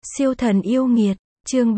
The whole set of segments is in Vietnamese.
Siêu thần yêu nghiệt, chương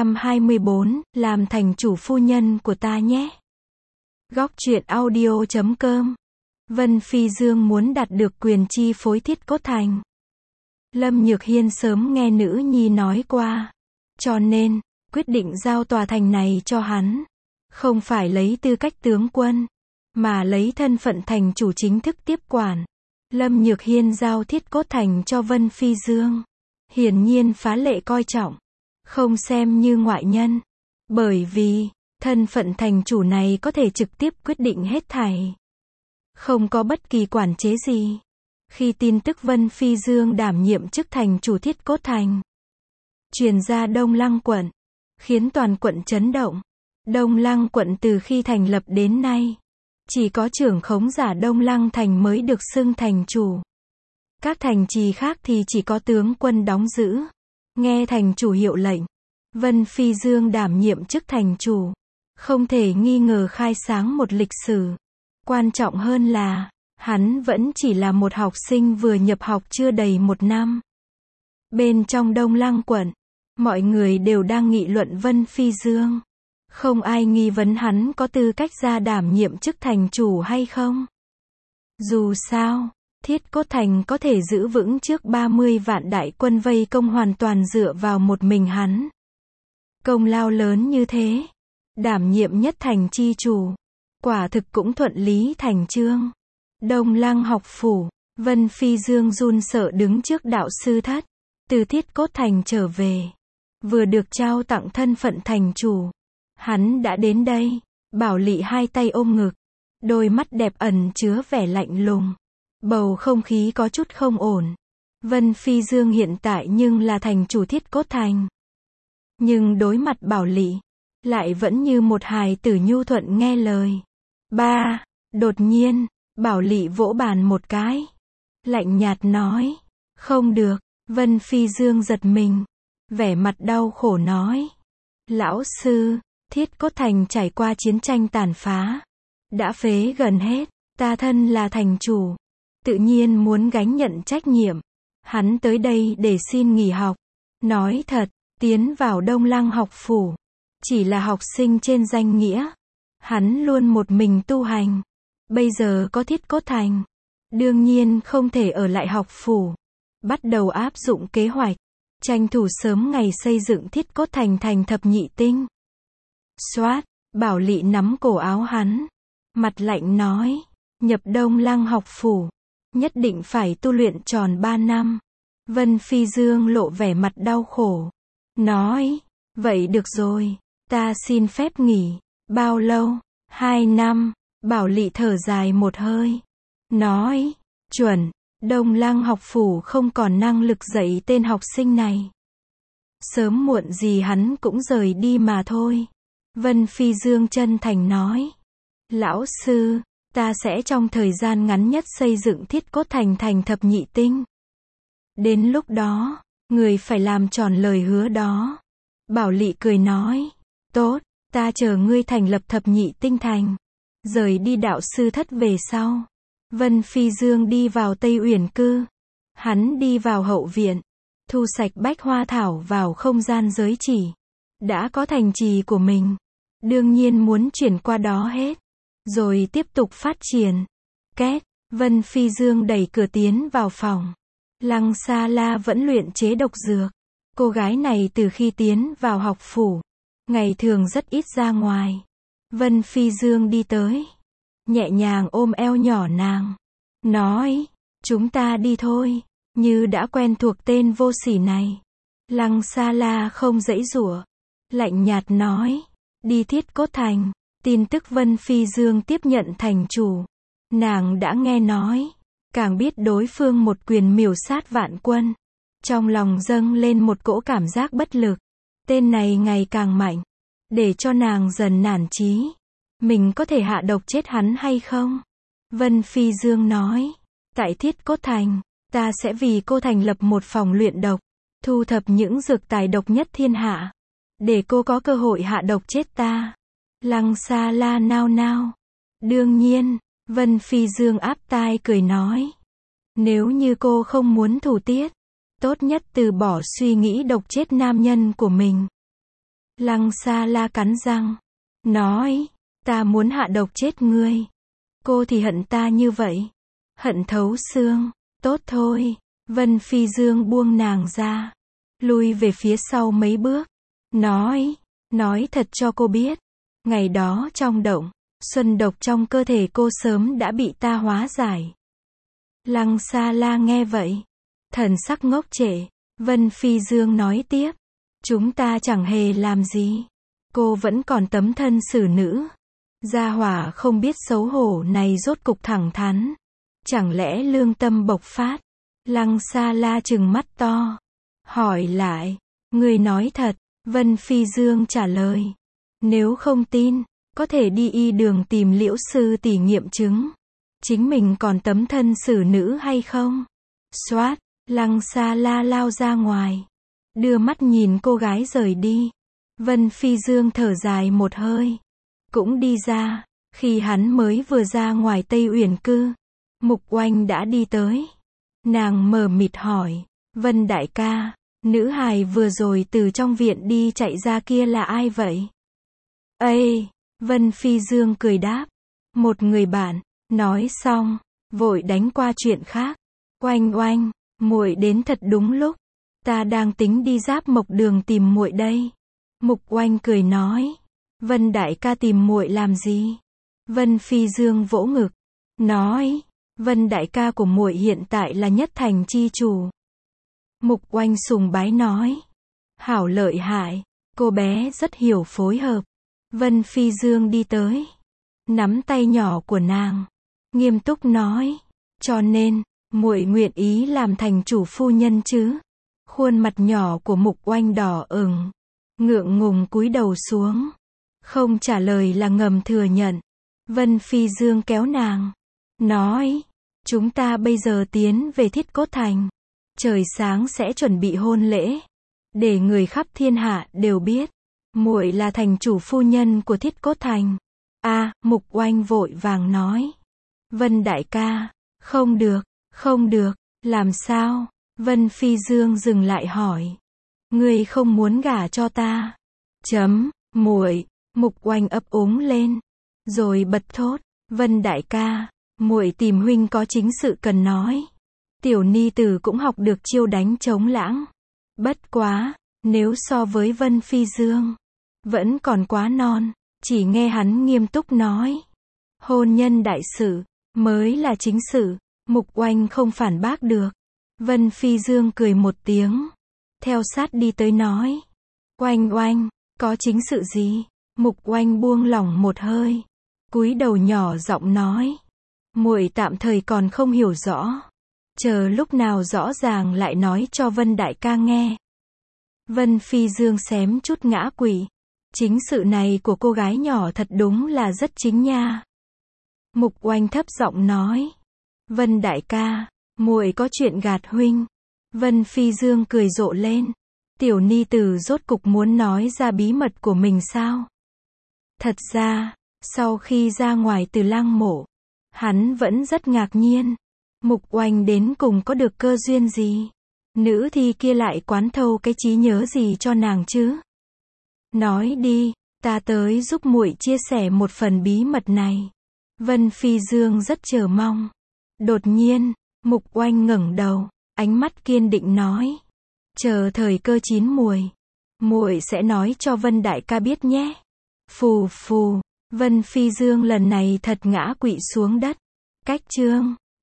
324, làm thành chủ phu nhân của ta nhé. Góc truyện audio.com. Vân Phi Dương muốn đạt được quyền chi phối Thiết Cốt Thành. Lâm Nhược Hiên sớm nghe nữ nhi nói qua, cho nên, quyết định giao tòa thành này cho hắn. Không phải lấy tư cách tướng quân, mà lấy thân phận thành chủ chính thức tiếp quản. Lâm Nhược Hiên giao Thiết Cốt Thành cho Vân Phi Dương. Hiển nhiên phá lệ coi trọng, không xem như ngoại nhân. Bởi vì, thân phận thành chủ này có thể trực tiếp quyết định hết thảy. Không có bất kỳ quản chế gì. Khi tin tức Vân Phi Dương đảm nhiệm chức thành chủ Thiết Cốt Thành truyền ra Đông Lăng quận, khiến toàn quận chấn động. Đông Lăng quận từ khi thành lập đến nay, chỉ có trưởng khống giả Đông Lăng thành mới được xưng thành chủ. Các thành trì khác thì chỉ có tướng quân đóng giữ, nghe thành chủ hiệu lệnh. Vân Phi Dương đảm nhiệm chức thành chủ, không thể nghi ngờ khai sáng một lịch sử. Quan trọng hơn là, hắn vẫn chỉ là một học sinh vừa nhập học chưa đầy một năm. Bên trong Đông Lăng quận, mọi người đều đang nghị luận Vân Phi Dương. Không ai nghi vấn hắn có tư cách ra đảm nhiệm chức thành chủ hay không. Dù sao, Thiết Cốt Thành có thể giữ vững trước 30 vạn đại quân vây công hoàn toàn dựa vào một mình hắn. Công lao lớn như thế, đảm nhiệm nhất thành chi chủ, quả thực cũng thuận lý thành chương. Đông Lăng học phủ, Vân Phi Dương run sợ đứng trước đạo sư thất, từ Thiết Cốt Thành trở về, vừa được trao tặng thân phận thành chủ. Hắn đã đến đây, Bảo Lị hai tay ôm ngực, đôi mắt đẹp ẩn chứa vẻ lạnh lùng. Bầu không khí có chút không ổn. Vân Phi Dương hiện tại nhưng là thành chủ Thiết Cốt Thành. Nhưng đối mặt Bảo Lị, lại vẫn như một hài tử nhu thuận nghe lời. Ba, đột nhiên, Bảo Lị vỗ bàn một cái. Lạnh nhạt nói, không được. Vân Phi Dương giật mình, vẻ mặt đau khổ nói. Lão sư, Thiết Cốt Thành trải qua chiến tranh tàn phá, đã phế gần hết, ta thân là thành chủ, tự nhiên muốn gánh nhận trách nhiệm. Hắn tới đây để xin nghỉ học. Nói thật, tiến vào Đông Lăng học phủ, chỉ là học sinh trên danh nghĩa. Hắn luôn một mình tu hành. Bây giờ có Thiết Cốt Thành, đương nhiên không thể ở lại học phủ. Bắt đầu áp dụng kế hoạch, tranh thủ sớm ngày xây dựng Thiết Cốt Thành thành thập nhị tinh. Soát, Bảo Lị nắm cổ áo hắn, mặt lạnh nói, nhập Đông Lăng học phủ, nhất định phải tu luyện tròn 3 năm. Vân Phi Dương lộ vẻ mặt đau khổ, nói, vậy được rồi, ta xin phép nghỉ. Bao lâu? 2 năm. Bảo Lị thở dài một hơi, nói, chuẩn, Đông Lăng học phủ không còn năng lực dạy tên học sinh này. Sớm muộn gì hắn cũng rời đi mà thôi. Vân Phi Dương chân thành nói, lão sư, ta sẽ trong thời gian ngắn nhất xây dựng Thiết Cốt Thành thành thập nhị tinh. Đến lúc đó, người phải làm tròn lời hứa đó. Bảo Lị cười nói, tốt, ta chờ ngươi thành lập thập nhị tinh thành. Rời đi đạo sư thất về sau, Vân Phi Dương đi vào Tây Uyển Cư. Hắn đi vào hậu viện, thu sạch bách hoa thảo vào không gian giới chỉ. Đã có thành trì của mình, đương nhiên muốn chuyển qua đó hết, rồi tiếp tục phát triển. Két, Vân Phi Dương đẩy cửa tiến vào phòng. Lăng Sa La vẫn luyện chế độc dược. Cô gái này từ khi tiến vào học phủ, ngày thường rất ít ra ngoài. Vân Phi Dương đi tới, nhẹ nhàng ôm eo nhỏ nàng, nói, chúng ta đi thôi, như đã quen thuộc tên vô sỉ này. Lăng Sa La không giãy giụa, lạnh nhạt nói, đi Thiết Cốt Thành. Tin tức Vân Phi Dương tiếp nhận thành chủ, nàng đã nghe nói, càng biết đối phương một quyền miểu sát vạn quân. Trong lòng dâng lên một cỗ cảm giác bất lực, tên này ngày càng mạnh, để cho nàng dần nản chí. Mình có thể hạ độc chết hắn hay không? Vân Phi Dương nói, tại Thiết Cốt Thành, ta sẽ vì cô thành lập một phòng luyện độc, thu thập những dược tài độc nhất thiên hạ, để cô có cơ hội hạ độc chết ta. Lăng Sa La nao nao. Đương nhiên, Vân Phi Dương áp tai cười nói, nếu như cô không muốn thủ tiết, tốt nhất từ bỏ suy nghĩ độc chết nam nhân của mình. Lăng Sa La cắn răng, nói, ta muốn hạ độc chết ngươi. Cô thì hận ta như vậy. Hận thấu xương, tốt thôi. Vân Phi Dương buông nàng ra, lui về phía sau mấy bước, nói thật cho cô biết, ngày đó trong động, xuân độc trong cơ thể cô sớm đã bị ta hóa giải. Lăng Sa La nghe vậy, thần sắc ngốc trệ. Vân Phi Dương nói tiếp, chúng ta chẳng hề làm gì. Cô vẫn còn tấm thân xử nữ. Gia hỏa không biết xấu hổ này rốt cục thẳng thắn. Chẳng lẽ lương tâm bộc phát? Lăng Sa La trừng mắt to, hỏi lại, người nói thật? Vân Phi Dương trả lời, nếu không tin, có thể đi y đường tìm Liễu sư tỷ nghiệm chứng, chính mình còn tấm thân xử nữ hay không? Xoát, Lăng Sa La lao ra ngoài, đưa mắt nhìn cô gái rời đi. Vân Phi Dương thở dài một hơi, cũng đi ra. Khi hắn mới vừa ra ngoài Tây Uyển Cư, Mục Oanh đã đi tới. Nàng mờ mịt hỏi, Vân đại ca, nữ hài vừa rồi từ trong viện đi chạy ra kia là ai vậy? Ây, Vân Phi Dương cười đáp, một người bạn. Nói xong, vội đánh qua chuyện khác. Oanh oanh, muội đến thật đúng lúc. Ta đang tính đi Giáp Mộc Đường tìm muội đây. Mục Oanh cười nói, Vân đại ca tìm muội làm gì? Vân Phi Dương vỗ ngực, nói, Vân đại ca của muội hiện tại là nhất thành chi chủ. Mục Oanh sùng bái nói, hảo lợi hại, cô bé rất hiểu phối hợp. Vân Phi Dương đi tới, nắm tay nhỏ của nàng, nghiêm túc nói, cho nên, muội nguyện ý làm thành chủ phu nhân chứ? Khuôn mặt nhỏ của Mục Oanh đỏ ửng, ngượng ngùng cúi đầu xuống, không trả lời là ngầm thừa nhận. Vân Phi Dương kéo nàng, nói, chúng ta bây giờ tiến về Thiết Cốt Thành, trời sáng sẽ chuẩn bị hôn lễ, để người khắp thiên hạ đều biết, muội là thành chủ phu nhân của Thiết Cốt Thành. Mục Oanh vội vàng nói, Vân đại ca, không được, làm sao? Vân Phi Dương dừng lại hỏi, ngươi không muốn gả cho ta? Muội. Mục Oanh ấp úng lên, rồi bật thốt, Vân đại ca, muội tìm huynh có chính sự cần nói. Tiểu ni tử cũng học được chiêu đánh trống lãng. Bất quá, nếu so với Vân Phi Dương, vẫn còn quá non. Chỉ nghe hắn nghiêm túc nói, hôn nhân đại sự, mới là chính sự. Mục Oanh không phản bác được. Vân Phi Dương cười một tiếng, theo sát đi tới nói, Oanh oanh, có chính sự gì? Mục Oanh buông lỏng một hơi, cúi đầu nhỏ giọng nói, muội tạm thời còn không hiểu rõ, chờ lúc nào rõ ràng lại nói cho Vân đại ca nghe. Vân Phi Dương xém chút ngã quỵ, chính sự này của cô gái nhỏ thật đúng là rất chính nha. Mục Oanh thấp giọng nói, Vân đại ca, muội có chuyện gạt huynh. Vân Phi Dương cười rộ lên, tiểu ni tử rốt cục muốn nói ra bí mật của mình sao? Thật ra, sau khi ra ngoài từ lăng mộ, hắn vẫn rất ngạc nhiên. Mục Oanh đến cùng có được cơ duyên gì? Nữ thi kia lại quán thâu cái trí nhớ gì cho nàng chứ? Nói đi, ta tới giúp muội chia sẻ một phần bí mật này. Vân Phi Dương rất chờ mong. Đột nhiên, Mục Oanh ngẩng đầu, ánh mắt kiên định nói, chờ thời cơ chín muồi, muội sẽ nói cho Vân đại ca biết nhé. Phù phù, Vân Phi Dương lần này thật ngã quỵ xuống đất. Cách chương